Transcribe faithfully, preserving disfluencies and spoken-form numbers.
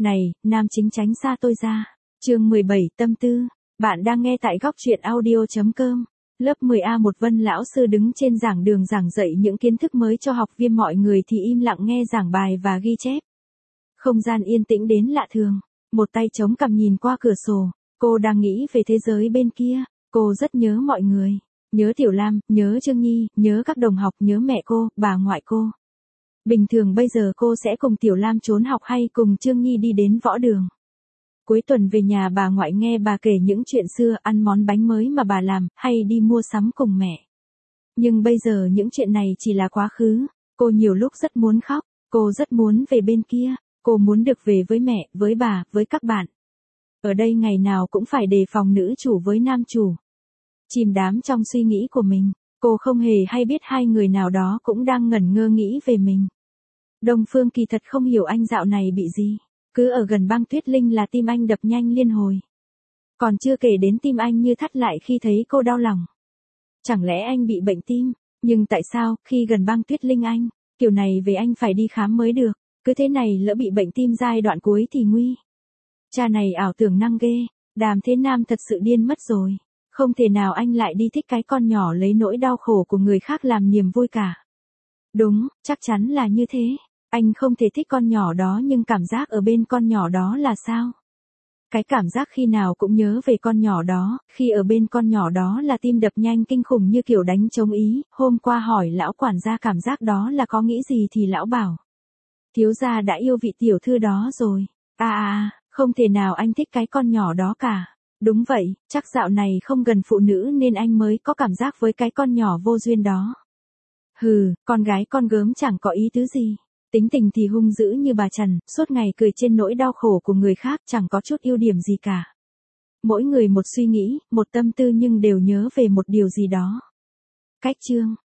Này, nam chính tránh xa tôi ra. Chương mười bảy tâm tư. Bạn đang nghe tại góc truyện audio chấm com. Lớp mười A một Vân lão sư đứng trên giảng đường giảng dạy những kiến thức mới cho học viên, mọi người thì im lặng nghe giảng bài và ghi chép. Không gian yên tĩnh đến lạ thường. Một tay chống cằm nhìn qua cửa sổ. Cô đang nghĩ về thế giới bên kia. Cô rất nhớ mọi người. Nhớ Tiểu Lam, nhớ Trương Nhi, nhớ các đồng học, nhớ mẹ cô, bà ngoại cô. Bình thường bây giờ cô sẽ cùng Tiểu Lam trốn học hay cùng Trương Nhi đi đến võ đường. Cuối tuần về nhà bà ngoại nghe bà kể những chuyện xưa, ăn món bánh mới mà bà làm, hay đi mua sắm cùng mẹ. Nhưng bây giờ những chuyện này chỉ là quá khứ. Cô nhiều lúc rất muốn khóc. Cô rất muốn về bên kia. Cô muốn được về với mẹ, với bà, với các bạn. Ở đây ngày nào cũng phải đề phòng nữ chủ với nam chủ. Chìm đắm trong suy nghĩ của mình. Cô không hề hay biết hai người nào đó cũng đang ngẩn ngơ nghĩ về mình. Đông Phương kỳ thật không hiểu anh dạo này bị gì. Cứ ở gần băng tuyết linh là tim anh đập nhanh liên hồi. Còn chưa kể đến tim anh như thắt lại khi thấy cô đau lòng. Chẳng lẽ anh bị bệnh tim? Nhưng tại sao, khi gần băng tuyết linh anh, kiểu này về anh phải đi khám mới được. Cứ thế này lỡ bị bệnh tim giai đoạn cuối thì nguy. Cha này ảo tưởng năng ghê. Đàm Thế Nam thật sự điên mất rồi. Không thể nào anh lại đi thích cái con nhỏ lấy nỗi đau khổ của người khác làm niềm vui cả. Đúng, chắc chắn là như thế. Anh không thể thích con nhỏ đó, nhưng cảm giác ở bên con nhỏ đó là sao? Cái cảm giác khi nào cũng nhớ về con nhỏ đó, khi ở bên con nhỏ đó là tim đập nhanh kinh khủng như kiểu đánh trống ý. Hôm qua hỏi lão quản gia cảm giác đó là có nghĩ gì thì lão bảo. Thiếu gia đã yêu vị tiểu thư đó rồi. À à, không thể nào anh thích cái con nhỏ đó cả. Đúng vậy, chắc dạo này không gần phụ nữ nên anh mới có cảm giác với cái con nhỏ vô duyên đó. Hừ, con gái con gớm chẳng có ý tứ gì. Tính tình thì hung dữ như bà Trần, suốt ngày cười trên nỗi đau khổ của người khác, chẳng có chút ưu điểm gì cả. Mỗi người một suy nghĩ, một tâm tư nhưng đều nhớ về một điều gì đó. Cách chương.